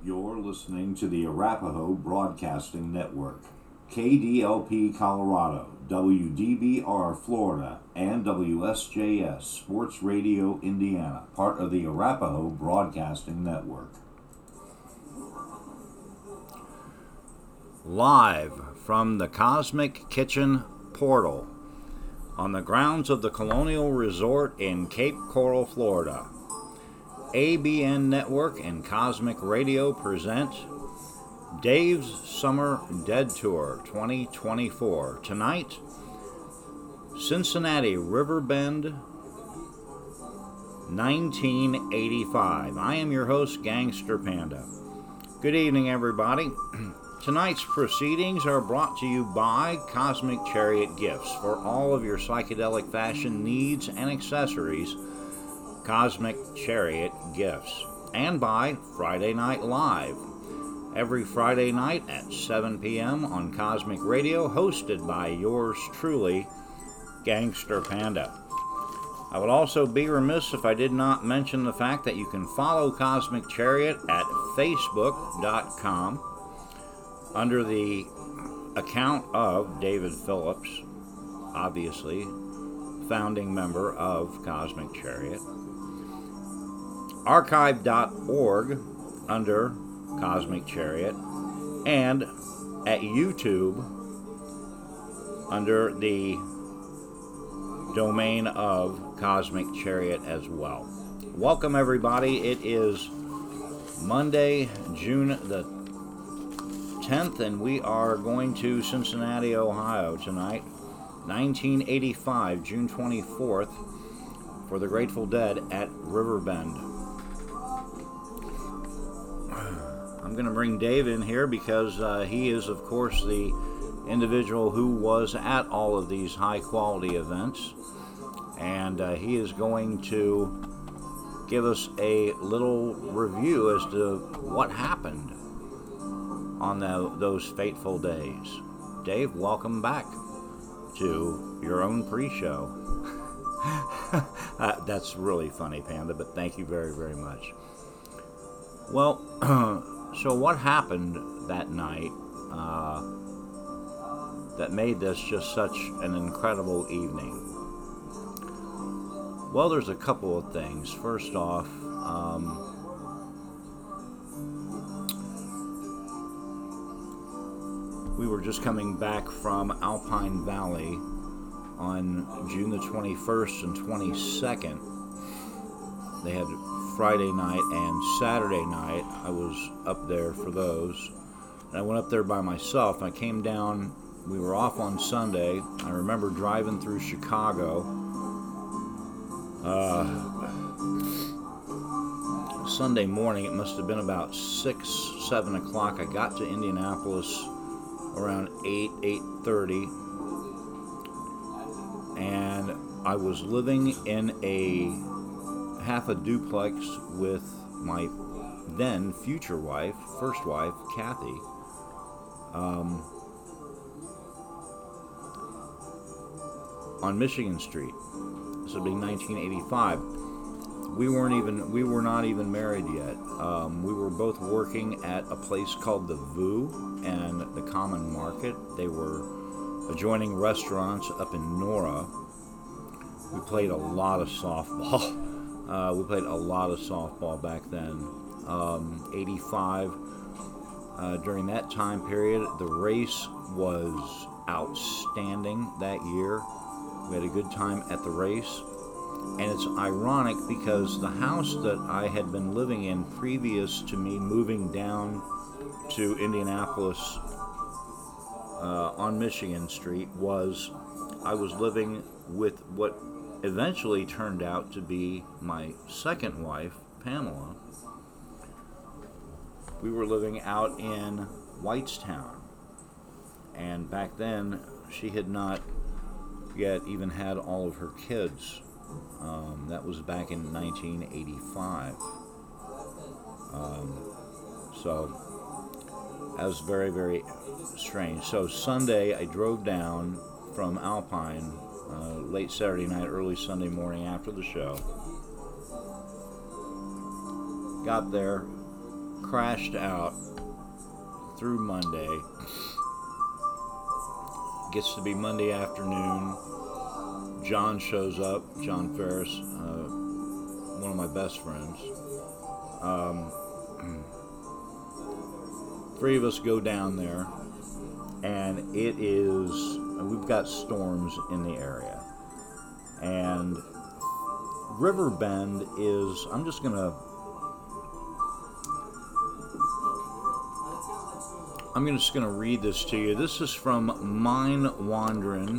You're listening to the Arapahoe Broadcasting Network, KDLP Colorado, WDBR Florida, and WSJS Sports Radio Indiana, part of the Arapahoe Broadcasting Network. Live from the Cosmic Kitchen Portal on the grounds of the Colonial Resort in Cape Coral, Florida, ABN Network and Cosmic Radio present Dave's Summer Dead Tour 2024. Tonight, Cincinnati Riverbend, 1985. I am your host, Gangster Panda. Good evening, everybody. Tonight's proceedings are brought to you by Cosmic Chariot Gifts. For all of your psychedelic fashion needs and accessories, Cosmic Chariot Gifts. And by Friday Night Live. Every Friday night at 7 p.m. on Cosmic Radio, hosted by yours truly, Gangster Panda. I would also be remiss if I did not mention the fact that you can follow Cosmic Chariot at facebook.com under the account of David Phillips, obviously, founding member of Cosmic Chariot. Archive.org under Cosmic Chariot, and at YouTube under the domain of Cosmic Chariot as well. Welcome, everybody. It is Monday, June the 10th, and we are going to Cincinnati, Ohio tonight, 1985, June 24th, for the Grateful Dead at Riverbend. I'm going to bring Dave in here because he is, of course, the individual who was at all of these high-quality events, and he is going to give us a little review as to what happened on those fateful days. Dave, welcome back to your own pre-show. That's really funny, Panda, but thank you very, very much. Well, so what happened that night that made this just such an incredible evening? Well, there's a couple of things. First off, we were just coming back from Alpine Valley on June the 21st and 22nd. They had Friday night and Saturday night. I was up there for those. And I went up there by myself. I came down. We were off on Sunday. I remember driving through Chicago. Sunday morning, it must have been about 6, 7 o'clock. I got to Indianapolis around 8:30. And I was living in half a duplex with my then future wife, first wife, Kathy. On Michigan Street. This would be 1985. We were not even married yet. We were both working at a place called the VU and the Common Market. They were adjoining restaurants up in Nora. We played a lot of softball. Back then. 85. During that time period, the race was outstanding that year. We had a good time at the race. And it's ironic because the house that I had been living in previous to me moving down to Indianapolis on Michigan Street I was living with what eventually turned out to be my second wife, Pamela. We were living out in Whitestown, and back then she had not yet even had all of her kids. That was back in 1985. So that was very, very strange. So Sunday I drove down from Alpine late Saturday night, early Sunday morning after the show. Got there, crashed out through Monday. Gets to be Monday afternoon. John shows up, John Ferris, one of my best friends. Three of us go down there, and we've got storms in the area. And Riverbend is, I'm just going to read this to you. This is from Mind Wandering,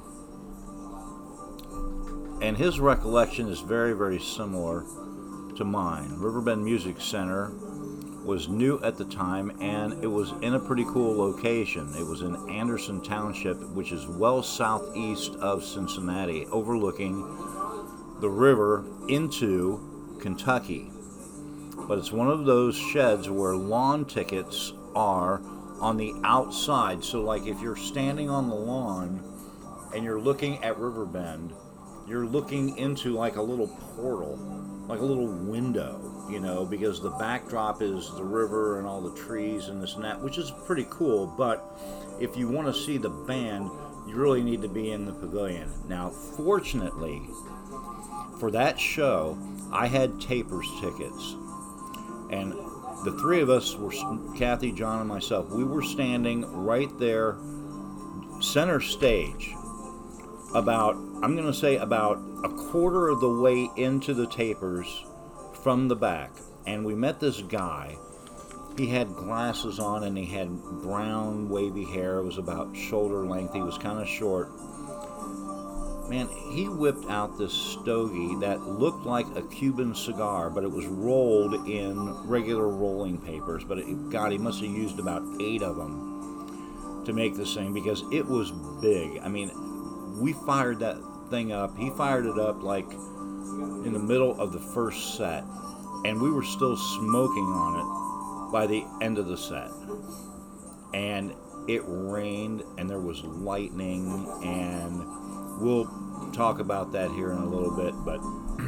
and his recollection is very, very similar to mine. Riverbend Music Center was new at the time, and it was in a pretty cool location. It was in Anderson Township, which is well southeast of Cincinnati, overlooking the river into Kentucky. But it's one of those sheds where lawn tickets are on the outside. So like if you're standing on the lawn and you're looking at Riverbend, you're looking into like a little portal, like a little window, because the backdrop is the river and all the trees and this and that, which is pretty cool. But if you want to see the band, you really need to be in the pavilion. Now, fortunately, for that show, I had Tapers tickets. And the three of us were, Kathy, John, and myself, we were standing right there, center stage, about a quarter of the way into the Tapers from the back. And we met this guy. He had glasses on and he had brown wavy hair. It was about shoulder length. He was kind of short. Man, he whipped out this stogie that looked like a Cuban cigar, but it was rolled in regular rolling papers. But he must have used about 8 of them to make this thing, because it was big. I mean, we fired that thing up. He fired it up like in the middle of the first set, and we were still smoking on it by the end of the set. And it rained, and there was lightning, and we'll talk about that here in a little bit, but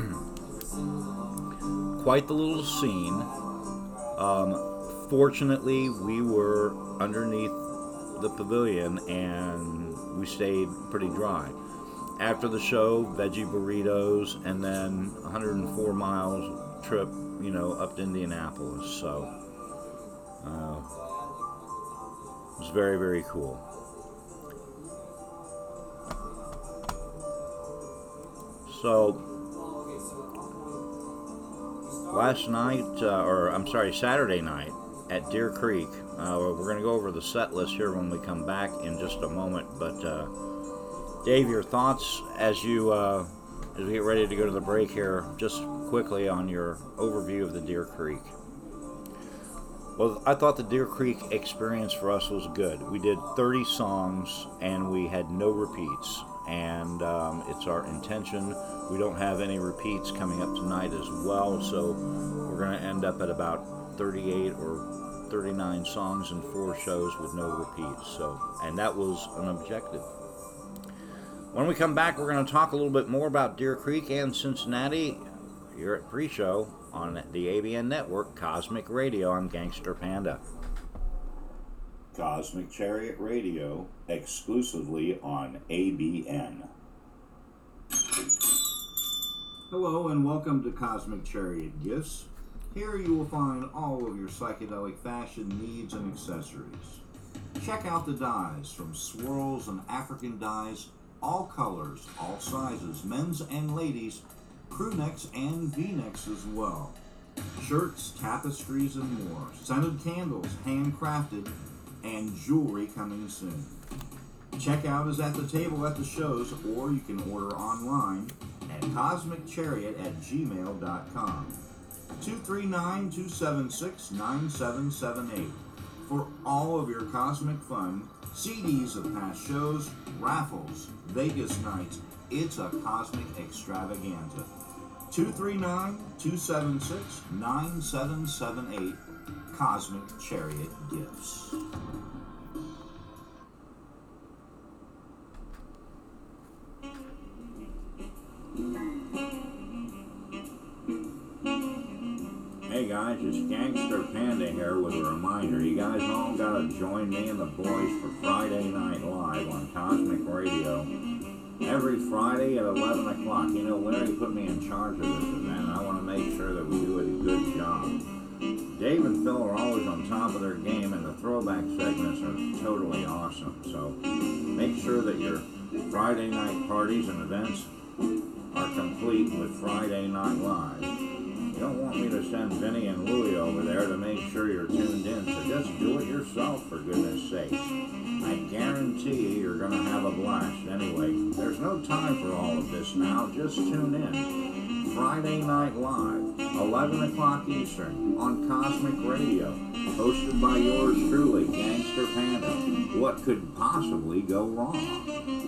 quite the little scene. Fortunately, we were underneath the pavilion, and we stayed pretty dry. After the show, veggie burritos, and then 104 miles trip, up to Indianapolis. So it was very, very cool. So Saturday night at Deer Creek. We're going to go over the set list here when we come back in just a moment. But Dave, your thoughts as we get ready to go to the break here, just quickly on your overview of the Deer Creek. Well, I thought the Deer Creek experience for us was good. We did 30 songs and we had no repeats. And it's our intention. We don't have any repeats coming up tonight as well, so we're going to end up at about 38 or 39 songs and 4 shows with no repeats. And that was an objective. When we come back, we're going to talk a little bit more about Deer Creek and Cincinnati here at Pre-Show on the ABN Network, Cosmic Radio. I'm Gangster Panda. Cosmic Chariot Radio, exclusively on ABN. Hello and welcome to Cosmic Chariot Gifts. Here you will find all of your psychedelic fashion needs and accessories. Check out the dyes, from swirls and African dyes, all colors, all sizes, men's and ladies, crew necks and V-necks as well. Shirts, tapestries, and more. Scented candles, handcrafted, and jewelry coming soon. Checkout is at the table at the shows, or you can order online at cosmicchariot@gmail.com. 239-276-9778 for all of your cosmic fun, CDs of past shows, raffles, Vegas nights. It's a cosmic extravaganza. 239-276-9778. Cosmic Chariot Gifts. Hey guys, it's Gangster Panda here with a reminder. You guys all gotta join me and the boys for Friday Night Live on Cosmic Radio. Every Friday at 11 o'clock. You know, Larry put me in charge of this event. I want to make sure that we do a good job. Dave and Phil are always on top of their game, and the throwback segments are totally awesome. So make sure that your Friday night parties and events are complete with Friday Night Live. You don't want me to send Vinny and Louie over there to make sure you're tuned in, so just do it yourself, for goodness sake. I guarantee you you're going to have a blast. Anyway, there's no time for all of this now. Just tune in. Friday Night Live, 11 o'clock Eastern, on Cosmic Radio, hosted by yours truly, Gangster Panda. What could possibly go wrong?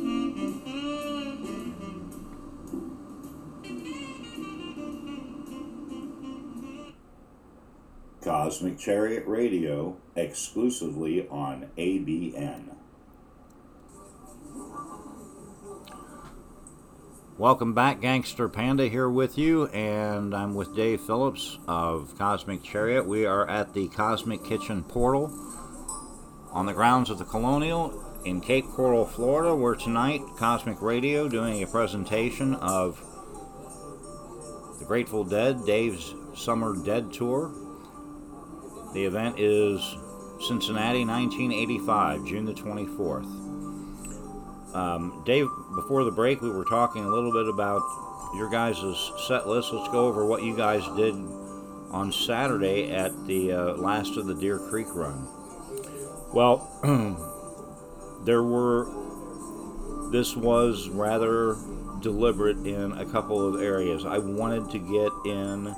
Cosmic Chariot Radio, exclusively on ABN. Welcome back, Gangster Panda here with you, and I'm with Dave Phillips of Cosmic Chariot. We are at the Cosmic Kitchen Portal on the grounds of the Colonial in Cape Coral, Florida, where tonight Cosmic Radio doing a presentation of the Grateful Dead, Dave's Summer Dead Tour. The event is Cincinnati, 1985, June the 24th. Dave, before the break, we were talking a little bit about your guys' set list. Let's go over what you guys did on Saturday at the last of the Deer Creek run. Well, this was rather deliberate in a couple of areas. I wanted to get in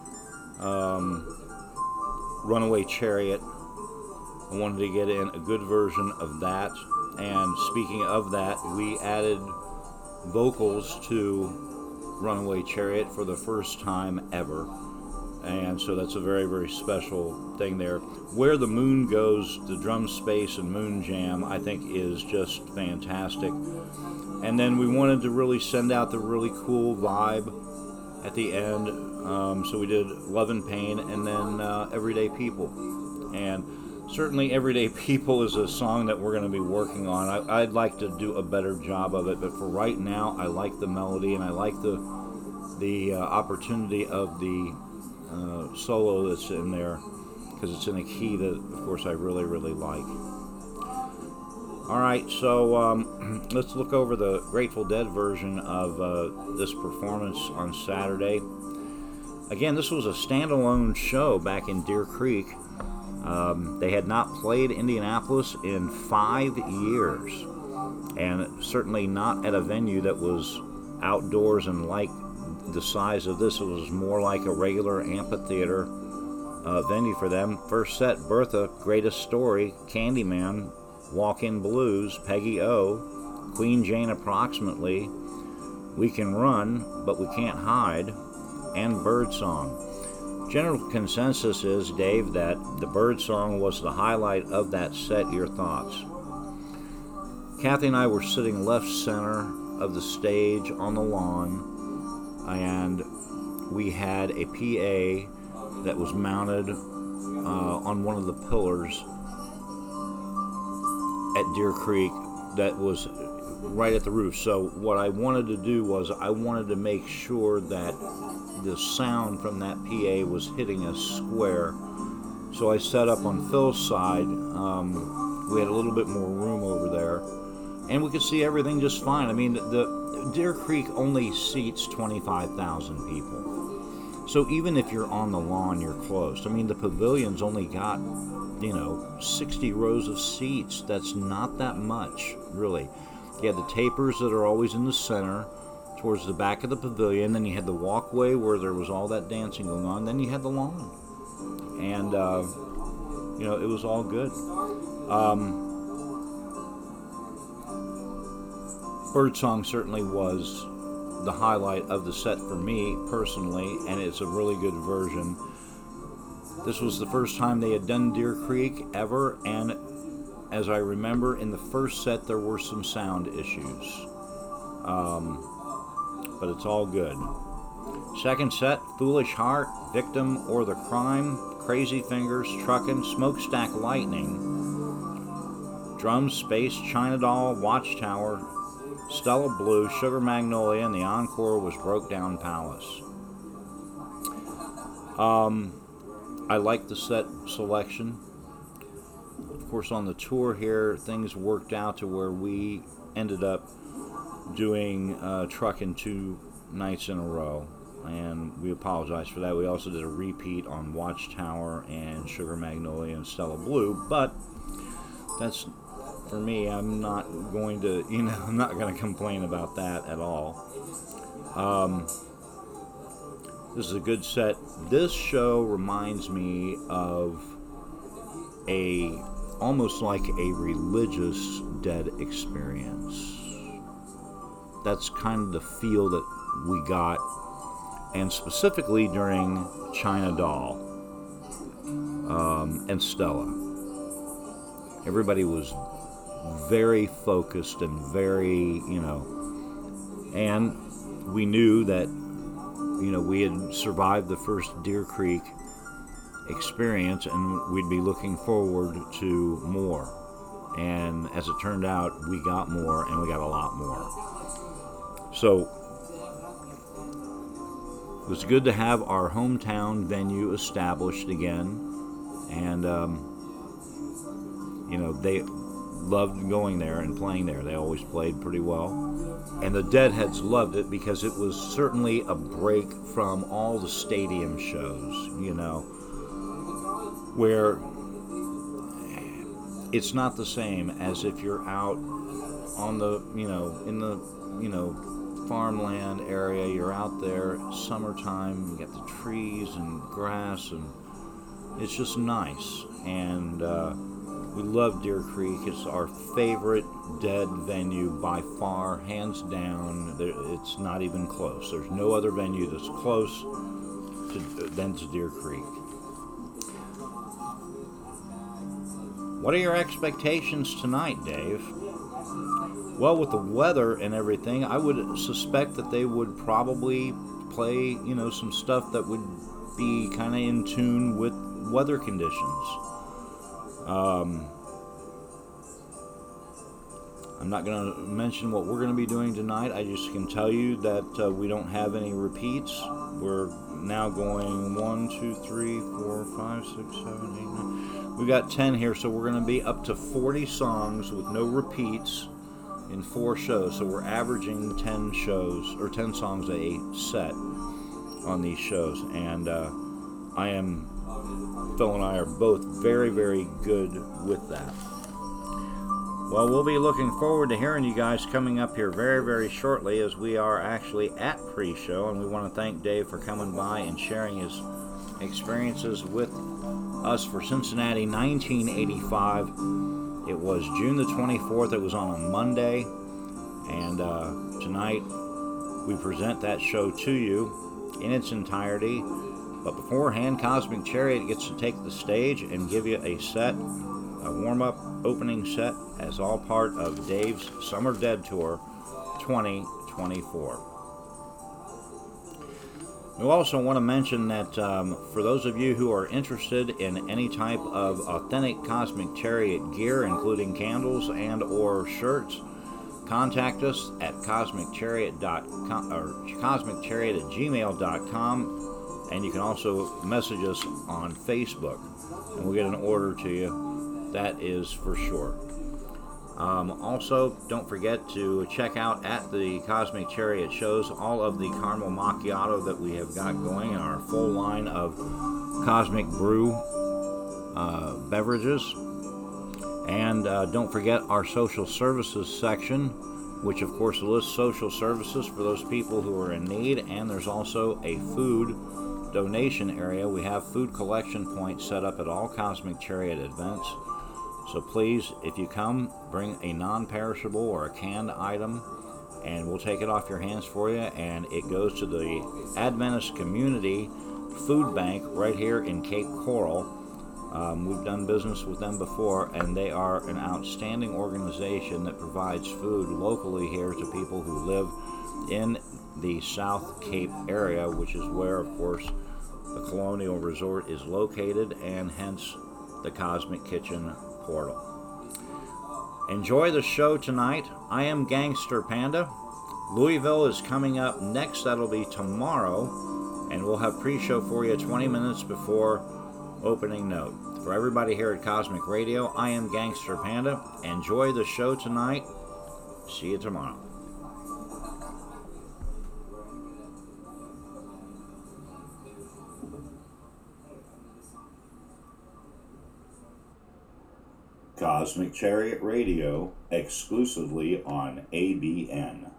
Runaway Chariot. I wanted to get in a good version of that. And speaking of that, we added vocals to Runaway Chariot for the first time ever. And so that's a very, very special thing there. Where the Moon Goes, the drum space and Moon Jam, I think is just fantastic. And then we wanted to really send out the really cool vibe at the end. So we did Love and Pain and then Everyday People. And certainly Everyday People is a song that we're going to be working on. I'd like to do a better job of it, but for right now, I like the melody and I like the opportunity of the solo that's in there, because it's in a key that, of course, I really, really like. All right, so let's look over the Grateful Dead version of this performance on Saturday. Again, this was a standalone show back in Deer Creek. They had not played Indianapolis in 5 years, and certainly not at a venue that was outdoors and like the size of this. It was more like a regular amphitheater venue for them. First set, Bertha, Greatest Story, Candyman, Walk-In Blues, Peggy O, Queen Jane Approximately, We Can Run, But We Can't Hide, and Birdsong. General consensus is, Dave, that the Birdsong was the highlight of that set. Your thoughts? Kathy and I were sitting left center of the stage on the lawn, and we had a PA that was mounted on one of the pillars at Deer Creek that was right at the roof. So what I wanted to do was I wanted to make sure that the sound from that PA was hitting us square. So I set up on Phil's side. We had a little bit more room over there, and we could see everything just fine. I mean, the Deer Creek only seats 25,000 people. So even if you're on the lawn, you're close. I mean, the pavilion's only got, 60 rows of seats. That's not that much, really. You had the tapers that are always in the center, towards the back of the pavilion. Then you had the walkway where there was all that dancing going on. Then you had the lawn. And, it was all good. Birdsong certainly was the highlight of the set for me personally, and it's a really good version. This was the first time they had done Deer Creek ever, and as I remember, in the first set there were some sound issues. But it's all good. Second set, Foolish Heart, Victim or the Crime, Crazy Fingers, Truckin', Smokestack Lightning, Drums, Space, China Doll, Watchtower, Stella Blue, Sugar Magnolia, and the encore was Broke Down Palace. I like the set selection. Of course, on the tour here, things worked out to where we ended up doing Truckin' 2 nights in a row, and we apologize for that. We also did a repeat on Watchtower and Sugar Magnolia and Stella Blue, but that's, for me, I'm not going to, I'm not going to complain about that at all. This is a good set. This show reminds me of almost like a religious Dead experience. That's kind of the feel that we got, and specifically during China Doll and Stella. Everybody was very focused and very, and we knew that, we had survived the first Deer Creek experience, and we'd be looking forward to more. And as it turned out, we got more, and we got a lot more. So it was good to have our hometown venue established again, and they loved going there and playing there. They always played pretty well. And the Deadheads loved it because it was certainly a break from all the stadium shows, where it's not the same as if you're out on the, in the, farmland area. You're out there, summertime, you got the trees and grass, and it's just nice. And we love Deer Creek. It's our favorite Dead venue by far, hands down. It's not even close. There's no other venue that's close than to Deer Creek. What are your expectations tonight, Dave? Well, with the weather and everything, I would suspect that they would probably play, some stuff that would be kind of in tune with weather conditions. I'm not going to mention what we're going to be doing tonight. I just can tell you that we don't have any repeats. We're now going 1, 2, 3, 4, 5, 6, 7, 8, 9. We've got 10 here, so we're going to be up to 40 songs with no repeats in 4 shows. So we're averaging 10 songs a set on these shows. And Phil and I are both very, very good with that. Well, we'll be looking forward to hearing you guys coming up here very, very shortly, as we are actually at pre-show, and we want to thank Dave for coming by and sharing his experiences with us for Cincinnati 1985. It was June the 24th. It was on a Monday, and tonight we present that show to you in its entirety. But beforehand, Cosmic Chariot gets to take the stage and give you a set, a warm-up opening set, as all part of Dave's Summer Dead Tour 2024. We also want to mention that for those of you who are interested in any type of authentic Cosmic Chariot gear, including candles and or shirts, contact us at cosmicchariot.com or cosmicchariot@gmail.com, and you can also message us on Facebook, and we'll get an order to you. That is for sure. Also, don't forget to check out at the Cosmic Chariot shows all of the caramel macchiato that we have got going in our full line of Cosmic Brew beverages. And don't forget our social services section, which of course lists social services for those people who are in need. And there's also a food donation area. We have food collection points set up at all Cosmic Chariot events. So please, if you come, bring a non-perishable or a canned item, and we'll take it off your hands for you, and it goes to the Adventist Community Food Bank right here in Cape Coral. We've done business with them before, and they are an outstanding organization that provides food locally here to people who live in the South Cape area, which is where, of course, the Colonial Resort is located, and hence the Cosmic Kitchen portal. Enjoy the show tonight. I am Gangster Panda. Louisville is coming up next. That'll be tomorrow, and we'll have pre-show for you 20 minutes before opening note. For everybody here at Cosmic Radio, I am Gangster Panda. Enjoy the show tonight. See you tomorrow. Cosmic Chariot Radio, exclusively on ABN.